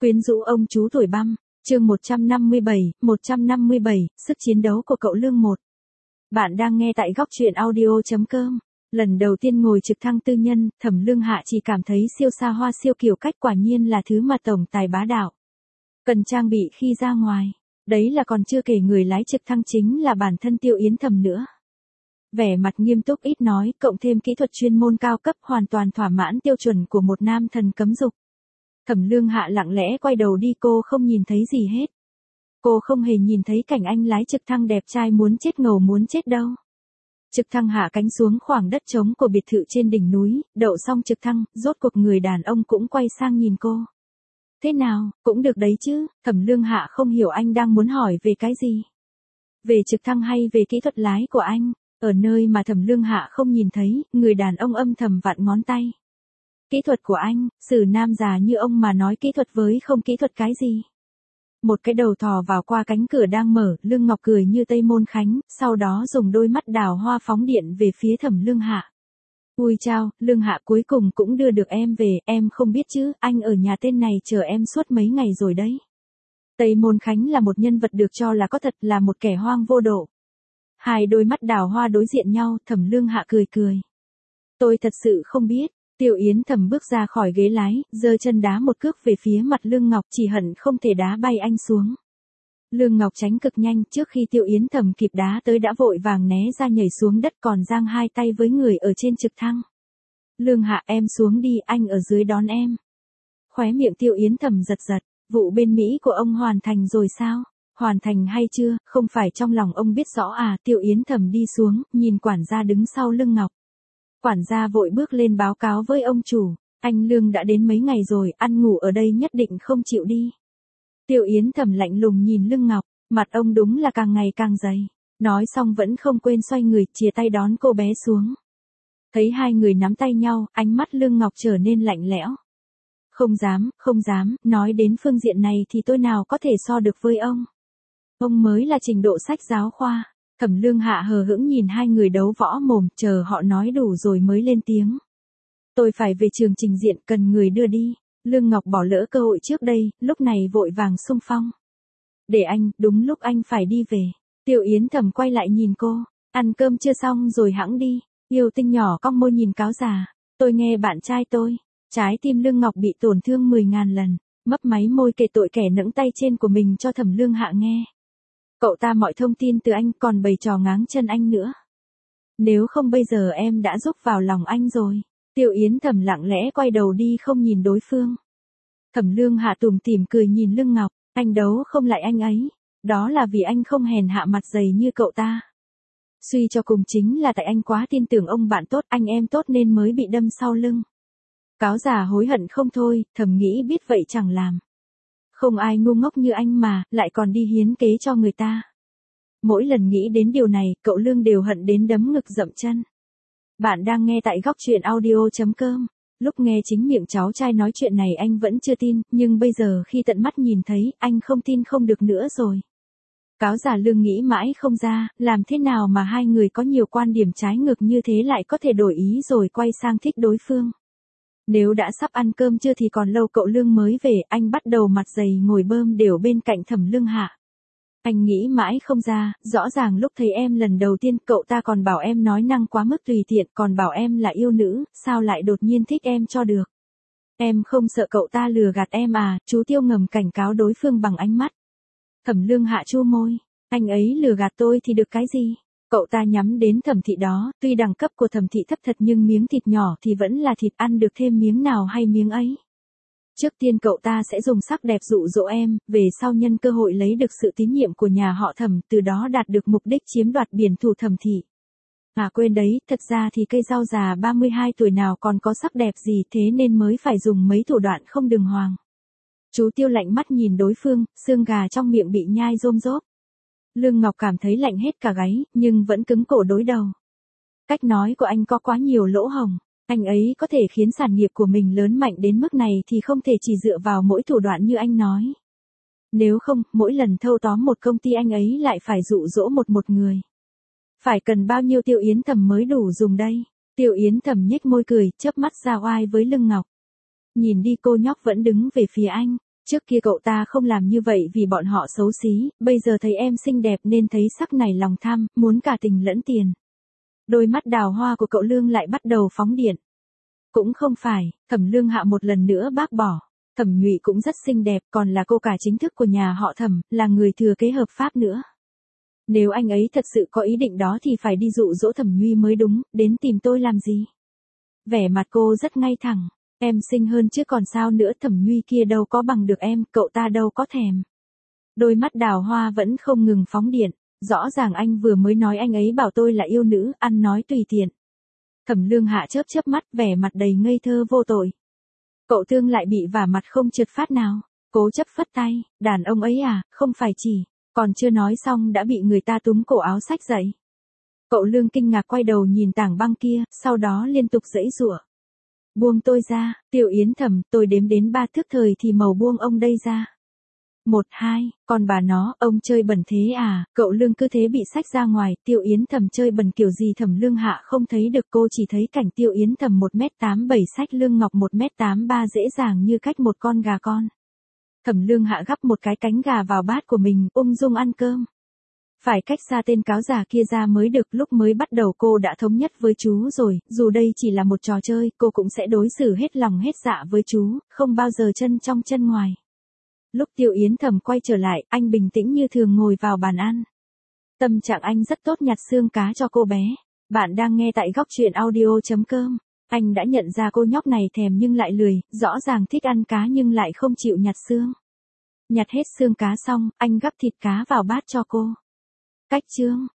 Quyến rũ ông chú tuổi băm, chương 157, sức chiến đấu của cậu Lương 1. Bạn đang nghe tại góc truyện audio.com. Lần đầu tiên ngồi trực thăng tư nhân, Thẩm Lương Hạ chỉ cảm thấy siêu xa hoa siêu kiểu cách quả nhiên là thứ mà tổng tài bá đạo cần trang bị khi ra ngoài. Đấy là còn chưa kể người lái trực thăng chính là bản thân Tiêu Yến Thầm nữa. Vẻ mặt nghiêm túc ít nói, cộng thêm kỹ thuật chuyên môn cao cấp hoàn toàn thỏa mãn tiêu chuẩn của một nam thần cấm dục. Thẩm Lương Hạ lặng lẽ quay đầu đi, cô không nhìn thấy gì hết. Cô không hề nhìn thấy cảnh anh lái trực thăng đẹp trai muốn chết ngầu muốn chết đâu. Trực thăng hạ cánh xuống khoảng đất trống của biệt thự trên đỉnh núi, đậu xong trực thăng, rốt cuộc người đàn ông cũng quay sang nhìn cô. Thế nào, cũng được đấy chứ, Thẩm Lương Hạ không hiểu anh đang muốn hỏi về cái gì. Về trực thăng hay về kỹ thuật lái của anh, ở nơi mà Thẩm Lương Hạ không nhìn thấy, người đàn ông âm thầm vặn ngón tay. Kỹ thuật của anh, xử nam già như ông mà nói kỹ thuật với không kỹ thuật cái gì. Một cái đầu thò vào qua cánh cửa đang mở, Lương Ngọc cười như Tây Môn Khánh, sau đó dùng đôi mắt đào hoa phóng điện về phía Thẩm Lương Hạ. Ui chao, Lương Hạ cuối cùng cũng đưa được em về, em không biết chứ, anh ở nhà tên này chờ em suốt mấy ngày rồi đấy. Tây Môn Khánh là một nhân vật được cho là có thật, là một kẻ hoang vô độ. Hai đôi mắt đào hoa đối diện nhau, Thẩm Lương Hạ cười cười. Tôi thật sự không biết. Tiêu Yến Thầm bước ra khỏi ghế lái, giơ chân đá một cước về phía mặt Lương Ngọc, chỉ hận không thể đá bay anh xuống. Lương Ngọc tránh cực nhanh, trước khi Tiêu Yến Thầm kịp đá tới đã vội vàng né ra nhảy xuống đất, còn giang hai tay với người ở trên trực thăng. Lương Hạ, em xuống đi, anh ở dưới đón em. Khóe miệng Tiêu Yến Thầm giật giật, vụ bên Mỹ của ông hoàn thành rồi sao? Hoàn thành hay chưa, không phải trong lòng ông biết rõ à? Tiêu Yến Thầm đi xuống, nhìn quản gia đứng sau Lương Ngọc. Quản gia vội bước lên báo cáo với ông chủ, anh Lương đã đến mấy ngày rồi, ăn ngủ ở đây nhất định không chịu đi. Tiêu Yến Thầm lạnh lùng nhìn Lương Ngọc, mặt ông đúng là càng ngày càng dày. Nói xong vẫn không quên xoay người, chìa tay đón cô bé xuống. Thấy hai người nắm tay nhau, ánh mắt Lương Ngọc trở nên lạnh lẽo. Không dám, nói đến phương diện này thì tôi nào có thể so được với ông. Ông mới là trình độ sách giáo khoa. Thẩm Lương Hạ hờ hững nhìn hai người đấu võ mồm, chờ họ nói đủ rồi mới lên tiếng. Tôi phải về trường trình diện, cần người đưa đi. Lương Ngọc bỏ lỡ cơ hội trước đây, lúc này vội vàng xung phong. Để anh, đúng lúc anh phải đi về. Tiêu Yến Thầm quay lại nhìn cô, ăn cơm chưa xong rồi hẵng đi. Yêu Tinh nhỏ cong môi nhìn cáo già, tôi nghe bạn trai tôi. Trái tim Lương Ngọc bị tổn thương 10.000 lần, mấp máy môi kể tội kẻ nẫng tay trên của mình cho Thẩm Lương Hạ nghe. Cậu ta mọi thông tin từ anh, còn bày trò ngáng chân anh nữa. Nếu không bây giờ em đã rúc vào lòng anh rồi. Tiêu Yến Thầm lặng lẽ quay đầu đi không nhìn đối phương. Thẩm Lương Hạ tủm tỉm cười nhìn Lương Ngọc, anh đấu không lại anh ấy. Đó là vì anh không hèn hạ mặt dày như cậu ta. Suy cho cùng chính là tại anh quá tin tưởng ông bạn tốt, anh em tốt nên mới bị đâm sau lưng. Cáo già hối hận không thôi, thầm nghĩ biết vậy chẳng làm. Không ai ngu ngốc như anh mà, lại còn đi hiến kế cho người ta. Mỗi lần nghĩ đến điều này, cậu Lương đều hận đến đấm ngực dậm chân. Bạn đang nghe tại góc truyện audio.com. Lúc nghe chính miệng cháu trai nói chuyện này anh vẫn chưa tin, nhưng bây giờ khi tận mắt nhìn thấy, anh không tin không được nữa rồi. Cáo già Lương nghĩ mãi không ra, làm thế nào mà hai người có nhiều quan điểm trái ngược như thế lại có thể đổi ý rồi quay sang thích đối phương. Nếu đã sắp ăn cơm trưa thì còn lâu cậu Lương mới về, anh bắt đầu mặt dày ngồi bơm đều bên cạnh Thẩm Lương Hạ. Anh nghĩ mãi không ra, rõ ràng lúc thấy em lần đầu tiên cậu ta còn bảo em nói năng quá mức tùy tiện, còn bảo em là yêu nữ, sao lại đột nhiên thích em cho được. Em không sợ cậu ta lừa gạt em à? Chú Tiêu ngầm cảnh cáo đối phương bằng ánh mắt. Thẩm Lương Hạ chu môi, anh ấy lừa gạt tôi thì được cái gì? Cậu ta nhắm đến Thẩm thị đó, tuy đẳng cấp của Thẩm thị thấp thật nhưng miếng thịt nhỏ thì vẫn là thịt, ăn được thêm miếng nào hay miếng ấy. Trước tiên cậu ta sẽ dùng sắc đẹp dụ dỗ em, về sau nhân cơ hội lấy được sự tín nhiệm của nhà họ Thẩm, từ đó đạt được mục đích chiếm đoạt biển thủ Thẩm thị. À quên đấy, thật ra thì cây rau già 32 tuổi nào còn có sắc đẹp gì, thế nên mới phải dùng mấy thủ đoạn không đường hoàng. Chú Tiêu lạnh mắt nhìn đối phương, xương gà trong miệng bị nhai rôm rốp. Lương Ngọc cảm thấy lạnh hết cả gáy, nhưng vẫn cứng cổ đối đầu. Cách nói của anh có quá nhiều lỗ hổng. Anh ấy có thể khiến sản nghiệp của mình lớn mạnh đến mức này thì không thể chỉ dựa vào mỗi thủ đoạn như anh nói. Nếu không, mỗi lần thâu tóm một công ty anh ấy lại phải dụ dỗ một người. Phải cần bao nhiêu Tiêu Yến Thầm mới đủ dùng đây? Tiêu Yến Thầm nhếch môi cười, chớp mắt ra oai với Lương Ngọc. Nhìn đi, cô nhóc vẫn đứng về phía anh. Trước kia cậu ta không làm như vậy vì bọn họ xấu xí, bây giờ thấy em xinh đẹp nên thấy sắc này lòng tham, muốn cả tình lẫn tiền. Đôi mắt đào hoa của cậu Lương lại bắt đầu phóng điện. Cũng không phải, Thẩm Lương Hạ một lần nữa bác bỏ. Thẩm Nhụy cũng rất xinh đẹp, còn là cô cả chính thức của nhà họ Thẩm, là người thừa kế hợp pháp nữa. Nếu anh ấy thật sự có ý định đó thì phải đi dụ dỗ Thẩm Nhuy mới đúng, đến tìm tôi làm gì? Vẻ mặt cô rất ngay thẳng, em xinh hơn chứ còn sao nữa, Thẩm Nhuy kia đâu có bằng được em, cậu ta đâu có thèm. Đôi mắt đào hoa vẫn không ngừng phóng điện, rõ ràng anh vừa mới nói anh ấy bảo tôi là yêu nữ, ăn nói tùy tiện. Thẩm Lương Hạ chớp chớp mắt, vẻ mặt đầy ngây thơ vô tội. Cậu Thương lại bị vả mặt không trượt phát nào, cố chấp phất tay, đàn ông ấy à, không phải chỉ, còn chưa nói xong đã bị người ta túm cổ áo xách dậy. Cậu Lương kinh ngạc quay đầu nhìn tảng băng kia, sau đó liên tục giãy giụa. Buông tôi ra, Tiêu Yến Thẩm, tôi đếm đến 3 thước thời thì màu buông ông đây ra. 1, 2, còn bà nó, ông chơi bẩn thế à, cậu Lương cứ thế bị xách ra ngoài, Tiêu Yến Thẩm chơi bẩn kiểu gì Thẩm Lương Hạ không thấy được, cô chỉ thấy cảnh Tiêu Yến Thẩm 1m87 xách Lương Ngọc 1m83 dễ dàng như cách một con gà con. Thẩm Lương Hạ gắp một cái cánh gà vào bát của mình, ung dung ăn cơm. Phải cách xa tên cáo già kia ra mới được, lúc mới bắt đầu cô đã thống nhất với chú rồi, dù đây chỉ là một trò chơi, cô cũng sẽ đối xử hết lòng hết dạ với chú, không bao giờ chân trong chân ngoài. Lúc Tiêu Yến Thẩm quay trở lại, anh bình tĩnh như thường ngồi vào bàn ăn. Tâm trạng anh rất tốt, nhặt xương cá cho cô bé. Bạn đang nghe tại góc truyện audio.com. Anh đã nhận ra cô nhóc này thèm nhưng lại lười, rõ ràng thích ăn cá nhưng lại không chịu nhặt xương. Nhặt hết xương cá xong, anh gắp thịt cá vào bát cho cô. Cách chương